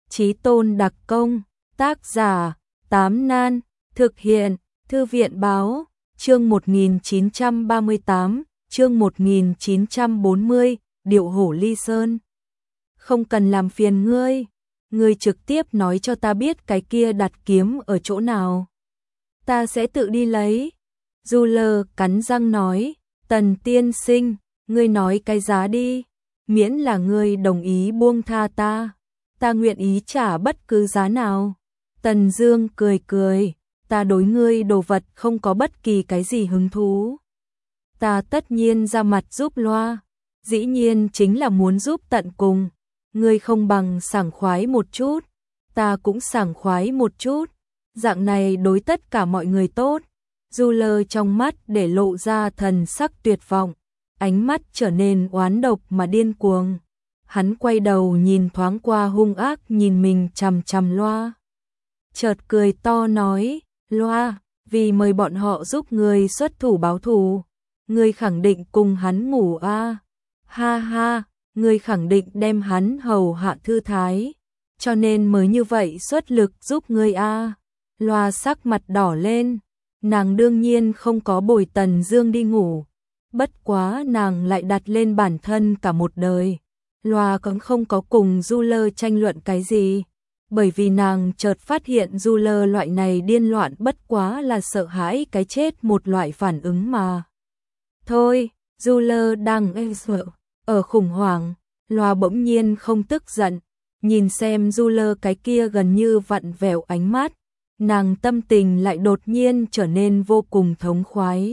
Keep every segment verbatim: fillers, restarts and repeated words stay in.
Chí tôn đặc công, tác giả, Tám Nan, thực hiện, Thư viện báo, chương một nghìn chín trăm ba mươi tám, chương một nghìn chín trăm bốn mươi, Điệu hổ ly sơn. Không cần làm phiền ngươi, ngươi trực tiếp nói cho ta biết cái kia đặt kiếm ở chỗ nào. Ta sẽ tự đi lấy. Du Lơ cắn răng nói, Tần tiên sinh, ngươi nói cái giá đi, miễn là ngươi đồng ý buông tha ta, ta nguyện ý trả bất cứ giá nào. Tần Dương cười cười, ta đối ngươi đồ vật không có bất kỳ cái gì hứng thú. Ta tất nhiên ra mặt giúp Loa, dĩ nhiên chính là muốn giúp tận cùng. Ngươi không bằng sảng khoái một chút, ta cũng sảng khoái một chút, dạng này đối tất cả mọi người tốt. Du Lơ trong mắt để lộ ra thần sắc tuyệt vọng, ánh mắt trở nên oán độc mà điên cuồng. Hắn quay đầu nhìn thoáng qua hung ác nhìn mình chằm chằm Loa. Chợt cười to nói, Loa, vì mời bọn họ giúp ngươi xuất thủ báo thù, ngươi khẳng định cùng hắn ngủ a? À? Ha ha, ngươi khẳng định đem hắn hầu hạ thư thái, cho nên mới như vậy xuất lực giúp ngươi a. À? Loa sắc mặt đỏ lên, nàng đương nhiên không có bồi Tần Dương đi ngủ, bất quá nàng lại đặt lên bản thân cả một đời. Loa cũng không có cùng Du Lơ tranh luận cái gì, bởi vì nàng chợt phát hiện Du Lơ loại này điên loạn bất quá là sợ hãi cái chết một loại phản ứng mà. Thôi, Du Lơ đang e sợ, ở khủng hoảng, Loa bỗng nhiên không tức giận, nhìn xem Du Lơ cái kia gần như vặn vẹo ánh mắt, nàng tâm tình lại đột nhiên trở nên vô cùng thống khoái.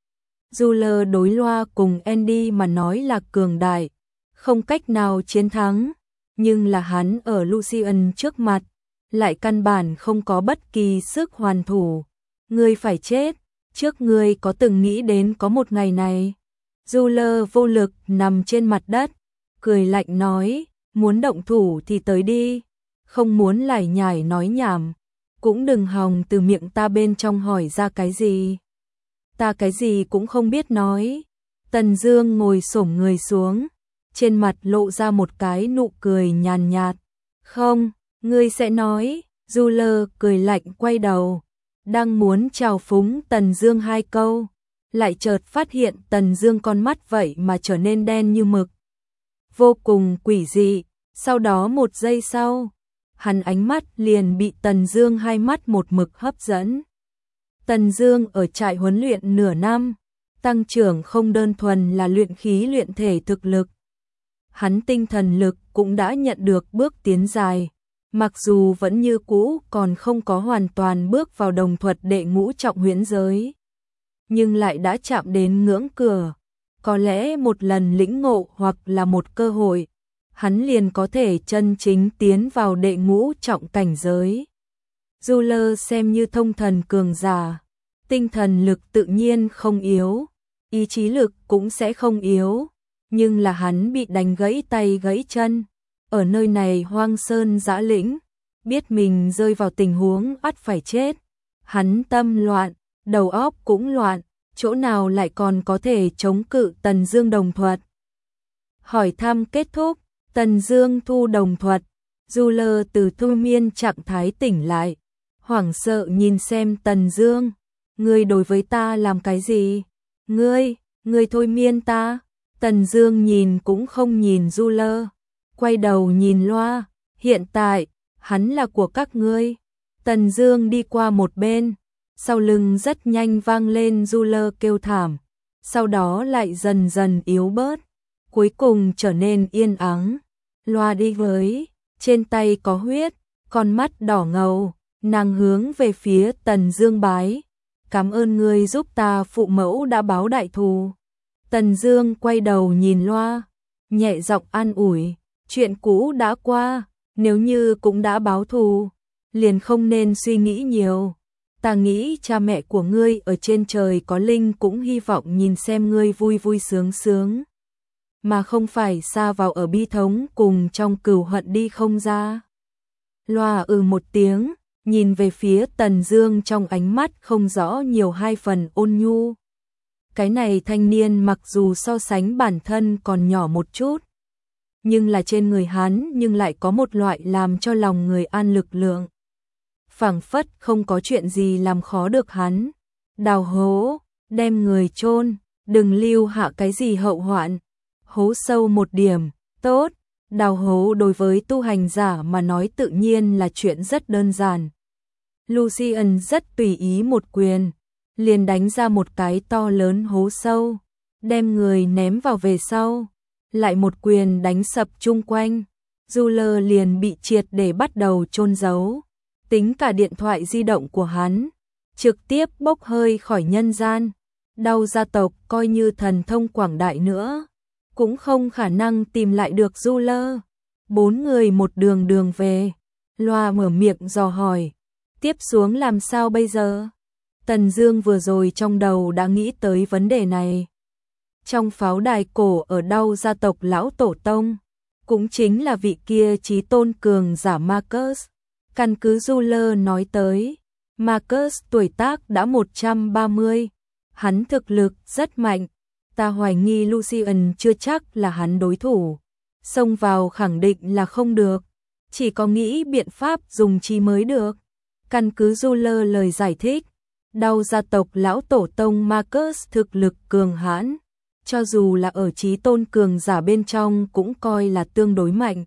Du Lơ đối Loa cùng Andy mà nói là cường đại, không cách nào chiến thắng, nhưng là hắn ở Lucian trước mặt, lại căn bản không có bất kỳ sức hoàn thủ. Ngươi phải chết, trước ngươi có từng nghĩ đến có một ngày này. Du Lơ vô lực nằm trên mặt đất, cười lạnh nói, muốn động thủ thì tới đi, không muốn lải nhải nói nhảm, cũng đừng hòng từ miệng ta bên trong hỏi ra cái gì. Ta cái gì cũng không biết nói. Tần Dương ngồi xổm người xuống, trên mặt lộ ra một cái nụ cười nhàn nhạt. Không, ngươi sẽ nói. Du Lơ cười lạnh quay đầu, đang muốn chào phúng Tần Dương hai câu, lại chợt phát hiện Tần Dương con mắt vậy mà trở nên đen như mực, vô cùng quỷ dị. Sau đó một giây sau, hắn ánh mắt liền bị Tần Dương hai mắt một mực hấp dẫn. Tần Dương ở trại huấn luyện nửa năm, tăng trưởng không đơn thuần là luyện khí luyện thể thực lực, hắn tinh thần lực cũng đã nhận được bước tiến dài, mặc dù vẫn như cũ còn không có hoàn toàn bước vào đồng thuật đệ ngũ trọng huyễn giới, nhưng lại đã chạm đến ngưỡng cửa, có lẽ một lần lĩnh ngộ hoặc là một cơ hội, hắn liền có thể chân chính tiến vào đệ ngũ trọng cảnh giới. Du Lơ xem như thông thần cường giả, tinh thần lực tự nhiên không yếu, ý chí lực cũng sẽ không yếu, nhưng là hắn bị đánh gãy tay gãy chân, ở nơi này hoang sơn dã lĩnh, biết mình rơi vào tình huống ắt phải chết, hắn tâm loạn, đầu óc cũng loạn, chỗ nào lại còn có thể chống cự Tần Dương đồng thuật. Hỏi thăm kết thúc, Tần Dương thu đồng thuật, Du Lơ từ thôi miên trạng thái tỉnh lại, hoảng sợ nhìn xem Tần Dương, ngươi đối với ta làm cái gì? Ngươi, ngươi thôi miên ta? Tần Dương nhìn cũng không nhìn Du Lơ, quay đầu nhìn Loa, hiện tại, hắn là của các ngươi. Tần Dương đi qua một bên, sau lưng rất nhanh vang lên Du Lơ kêu thảm, sau đó lại dần dần yếu bớt, cuối cùng trở nên yên ắng. Loa đi với, trên tay có huyết, con mắt đỏ ngầu, nàng hướng về phía Tần Dương bái, cảm ơn ngươi giúp ta phụ mẫu đã báo đại thù. Tần Dương quay đầu nhìn Loa, nhẹ giọng an ủi, chuyện cũ đã qua, nếu như cũng đã báo thù, liền không nên suy nghĩ nhiều. Ta nghĩ cha mẹ của ngươi ở trên trời có linh cũng hy vọng nhìn xem ngươi vui vui sướng sướng, mà không phải sa vào ở bi thống cùng trong cừu hận đi không ra. Loa ừ một tiếng, nhìn về phía Tần Dương trong ánh mắt không rõ nhiều hai phần ôn nhu. Cái này thanh niên mặc dù so sánh bản thân còn nhỏ một chút, nhưng là trên người hắn nhưng lại có một loại làm cho lòng người an lực lượng. Phảng phất không có chuyện gì làm khó được hắn. Đào hố, đem người chôn, đừng lưu hạ cái gì hậu hoạn. Hố sâu một điểm, tốt. Đào hố đối với tu hành giả mà nói tự nhiên là chuyện rất đơn giản. Lucian rất tùy ý một quyền, liền đánh ra một cái to lớn hố sâu, đem người ném vào về sau, lại một quyền đánh sập chung quanh. Ruler liền bị triệt để bắt đầu chôn giấu, tính cả điện thoại di động của hắn, trực tiếp bốc hơi khỏi nhân gian. Đau gia tộc coi như thần thông quảng đại nữa, cũng không khả năng tìm lại được Ruler. Bốn người một đường đường về, Loa mở miệng dò hỏi, tiếp xuống làm sao bây giờ? Tần Dương vừa rồi trong đầu đã nghĩ tới vấn đề này. Trong pháo đài cổ ở Đau gia tộc lão tổ tông, cũng chính là vị kia chí tôn cường giả Marcus. Căn cứ Ruler nói tới, Marcus tuổi tác đã một trăm ba mươi, hắn thực lực rất mạnh, ta hoài nghi Lucian chưa chắc là hắn đối thủ. Xông vào khẳng định là không được, chỉ có nghĩ biện pháp dùng chi mới được. Căn cứ Ruler lời giải thích, Đau gia tộc lão tổ tông Marcus thực lực cường hãn, cho dù là ở chí tôn cường giả bên trong cũng coi là tương đối mạnh.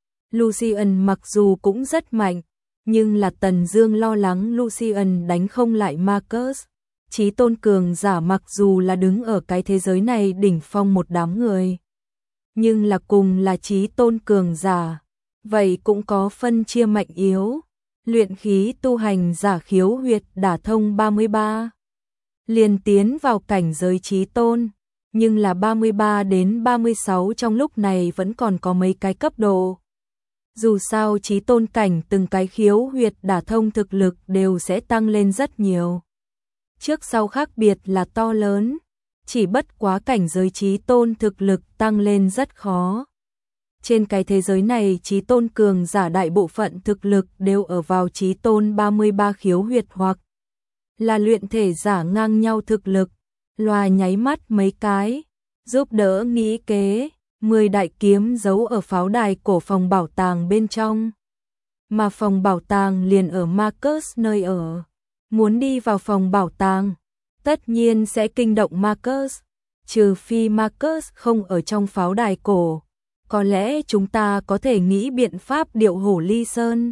Lucian mặc dù cũng rất mạnh, nhưng là Tần Dương lo lắng Lucian đánh không lại Marcus. Chí tôn cường giả mặc dù là đứng ở cái thế giới này đỉnh phong một đám người, nhưng là cùng là chí tôn cường giả, vậy cũng có phân chia mạnh yếu. Luyện khí tu hành giả khiếu huyệt đả thông ba mươi ba, liền tiến vào cảnh giới chí tôn, nhưng là ba mươi ba đến ba mươi sáu trong lúc này vẫn còn có mấy cái cấp độ. Dù sao chí tôn cảnh từng cái khiếu huyệt đả thông thực lực đều sẽ tăng lên rất nhiều. Trước sau khác biệt là to lớn, chỉ bất quá cảnh giới chí tôn thực lực tăng lên rất khó. Trên cái thế giới này chí tôn cường giả đại bộ phận thực lực đều ở vào chí tôn ba mươi ba khiếu huyệt hoặc là luyện thể giả ngang nhau thực lực. Loa nháy mắt mấy cái, giúp đỡ nghĩ kế, mười đại kiếm giấu ở pháo đài cổ phòng bảo tàng bên trong. Mà phòng bảo tàng liền ở Marcus nơi ở. Muốn đi vào phòng bảo tàng, tất nhiên sẽ kinh động Marcus, trừ phi Marcus không ở trong pháo đài cổ. Có lẽ chúng ta có thể nghĩ biện pháp điệu hổ ly sơn.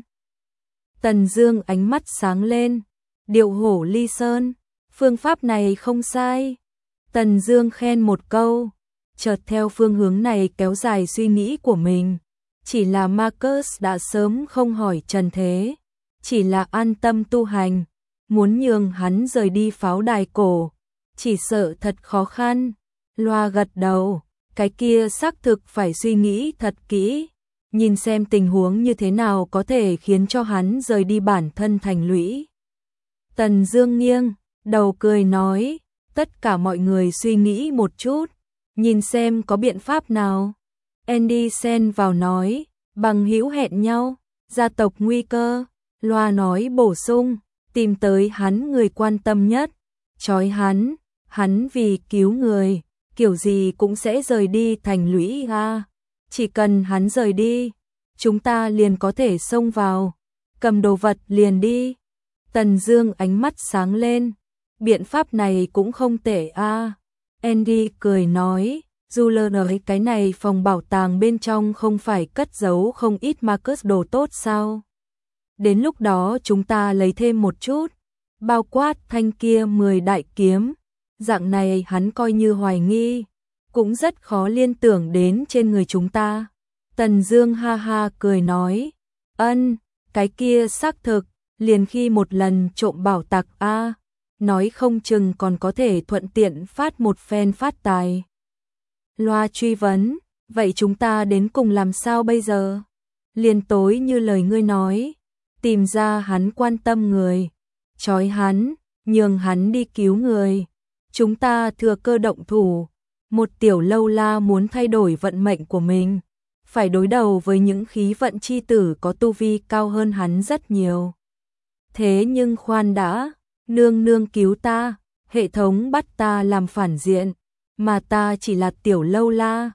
Tần Dương ánh mắt sáng lên, điệu hổ ly sơn, phương pháp này không sai. Tần Dương khen một câu, chợt theo phương hướng này kéo dài suy nghĩ của mình. Chỉ là Marcus đã sớm không hỏi trần thế, chỉ là an tâm tu hành, muốn nhường hắn rời đi pháo đài cổ, chỉ sợ thật khó khăn. Loa gật đầu, cái kia xác thực phải suy nghĩ thật kỹ, nhìn xem tình huống như thế nào có thể khiến cho hắn rời đi bản thân thành lũy. Tần Dương nghiêng đầu cười nói, tất cả mọi người suy nghĩ một chút, nhìn xem có biện pháp nào. Andy xen vào nói, bằng hữu hẹn nhau, gia tộc nguy cơ. Loa nói bổ sung, tìm tới hắn người quan tâm nhất, trói hắn, hắn vì cứu người, kiểu gì cũng sẽ rời đi thành lũy a. Chỉ cần hắn rời đi, chúng ta liền có thể xông vào, cầm đồ vật liền đi. Tần Dương ánh mắt sáng lên, biện pháp này cũng không tệ a. Andy cười nói, Ruler nói cái này phòng bảo tàng bên trong không phải cất giấu không ít Marcus đồ tốt sao? Đến lúc đó chúng ta lấy thêm một chút, bao quát thanh kia mười đại kiếm, dạng này hắn coi như hoài nghi, cũng rất khó liên tưởng đến trên người chúng ta. Tần Dương ha ha cười nói, ân, cái kia xác thực, liền khi một lần trộm bảo tặc a, nói không chừng còn có thể thuận tiện phát một phen phát tài. Loa truy vấn, vậy chúng ta đến cùng làm sao bây giờ? Liền tối như lời ngươi nói, tìm ra hắn quan tâm người, trói hắn, nhường hắn đi cứu người. Chúng ta thừa cơ động thủ, một tiểu lâu la muốn thay đổi vận mệnh của mình, phải đối đầu với những khí vận chi tử có tu vi cao hơn hắn rất nhiều. Thế nhưng khoan đã, nương nương cứu ta, hệ thống bắt ta làm phản diện, mà ta chỉ là tiểu lâu la,